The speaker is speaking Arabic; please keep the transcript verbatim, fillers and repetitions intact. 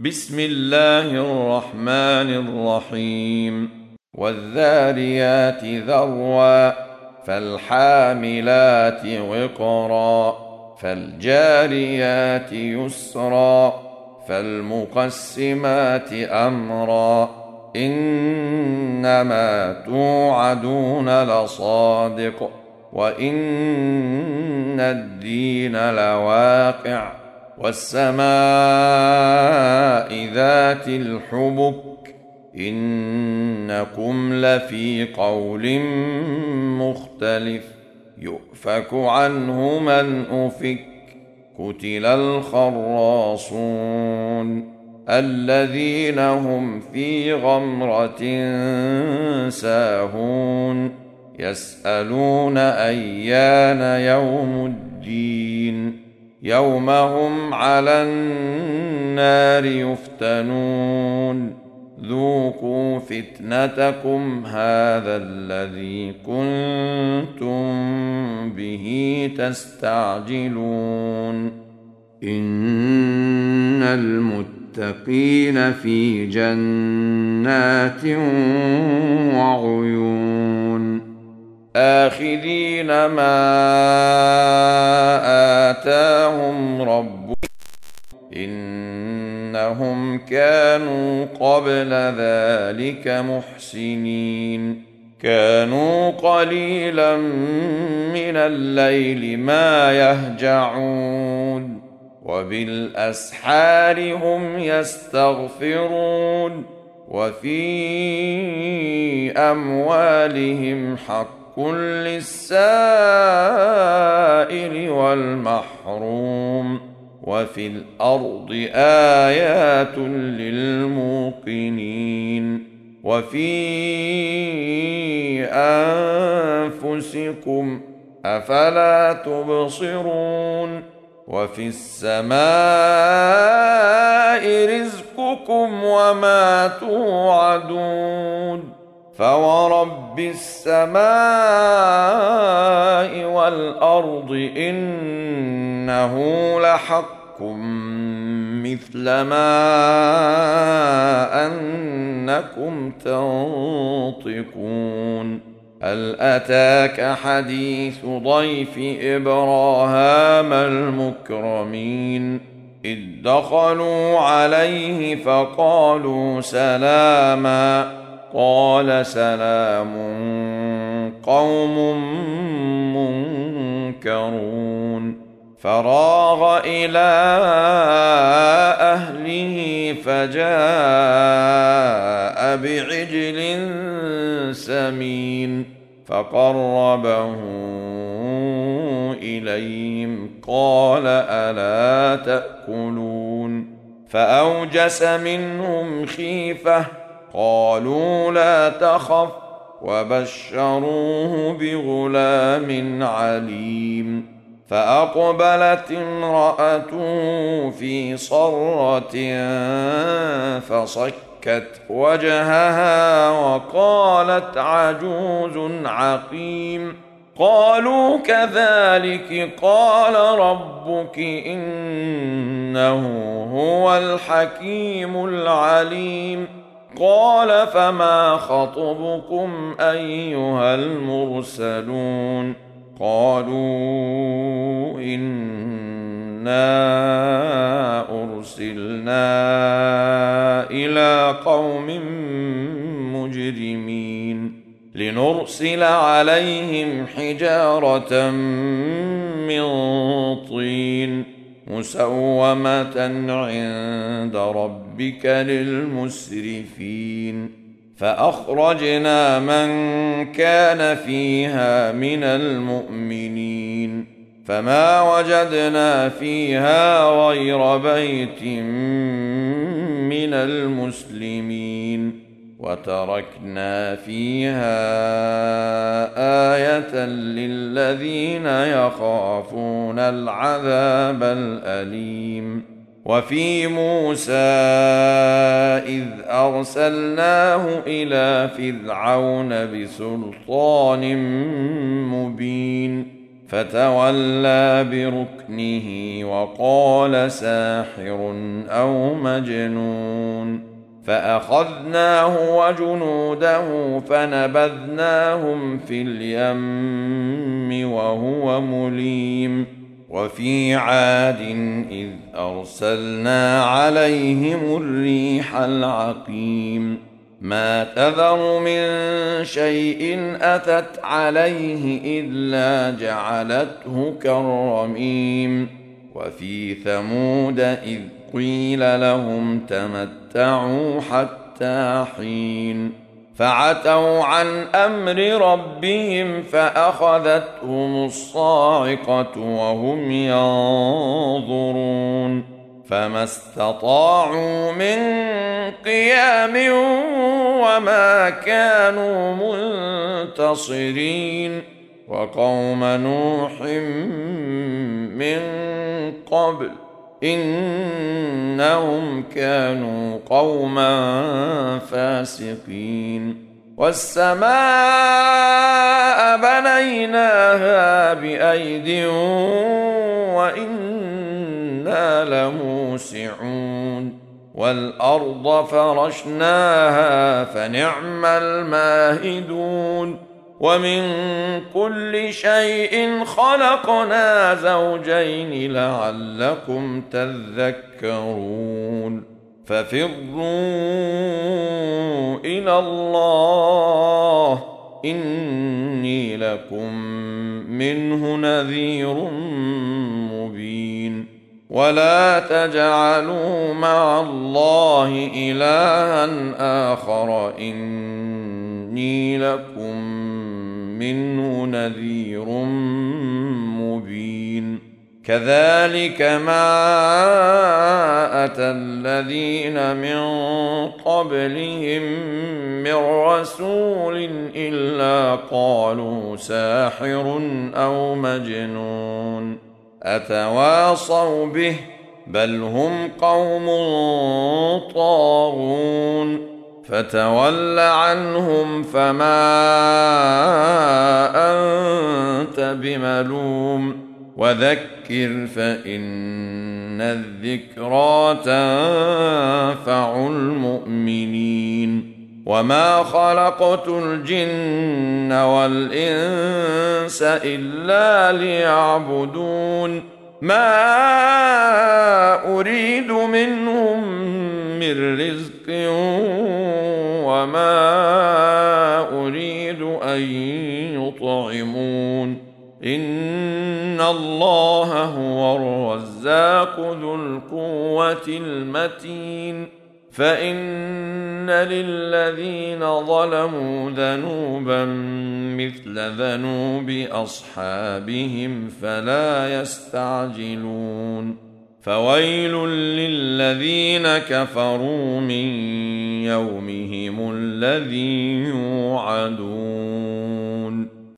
بسم الله الرحمن الرحيم والذاريات ذروا فالحاملات وقرا فالجاريات يسرا فالمقسمات أمرا إنما توعدون لصادق وإن الدين لواقع والسماء ذات الحبك إنكم لفي قول مختلف يؤفك عنه من أفك قتل الخراصون الذين هم في غمرة ساهون يسألون أيان يوم الدين يوم هم على النار يفتنون ذوقوا فتنتكم هذا الذي كنتم به تستعجلون إن المتقين في جنات وعيون آخذين ما آتاهم ربهم إنهم كانوا قبل ذلك محسنين كانوا قليلا من الليل ما يهجعون وبالأسحار هم يستغفرون وفي أموالهم حق للسائل والمحروم وفي الأرض آيات للموقنين وفي أنفسكم أفلا تبصرون وفي السماء رزقكم وما توعدون فورب السماء والأرض إنه لحق مثل ما أنكم تنطقون هل أتاك حديث ضيف إبراهام المكرمين إذ دخلوا عليه فقالوا سلاما قال سلام قوم منكرون فراغ إلى أهله فجاء بعجل سمين فقربه إليهم قال ألا تأكلون فأوجس منهم خيفة قالوا لا تخف وبشروه بغلام عليم فأقبلت امرأته في صرة فصكت وجهها وقالت عجوز عقيم قالوا كذلك قال ربك إنه هو الحكيم العليم قال فما خطبكم أيها المرسلون قالوا إنا أرسلنا إلى قوم مجرمين لنرسل عليهم حجارة من طين مسومة عند ربك للمسرفين فأخرجنا من كان فيها من المؤمنين فما وجدنا فيها غير بيت من المسلمين وتركنا فيها آية للذين يخافون العذاب الأليم وفي موسى إذ أرسلناه إلى فرعون بسلطان مبين فتولى بركنه وقال ساحر أو مجنون فأخذناه وجنوده فنبذناهم في اليم وهو مليم وفي عاد إذ أرسلنا عليهم الريح العقيم ما تذر من شيء أتت عليه إلا جعلته كالرميم وفي ثمود إذ قيل لهم تمتعوا حتى حين فعتوا عن أمر ربهم فأخذتهم الصاعقة وهم ينظرون فما استطاعوا من قيام وما كانوا منتصرين وقوم نوح من قبل إنهم كانوا قوما فاسقين والسماء بنيناها بأيد وإنا لموسعون والأرض فرشناها فنعم الماهدون ومن كل شيء خلقنا زوجين لعلكم تذكرون ففروا إلى الله إني لكم منه نذير مبين ولا تجعلوا مع الله إلها آخر إني لكم منه نذير مبين كذلك ما أتى الذين من قبلهم من رسول إلا قالوا ساحر أو مجنون أتواصوا به بل هم قوم طاغون فتول عنهم فما أنت بملوم وذكر فإن الذكرى تنفع المؤمنين وما خلقت الجن والإنس إلا ليعبدون ما أريد منهم من رزق وما أريد أن يطعمون إن الله هو الرزاق ذو القوة المتين فإن للذين ظلموا ذنوبا مثل ذنوب أصحابهم فلا يستعجلون فويل للذين كفروا من يومهم الذي يوعدون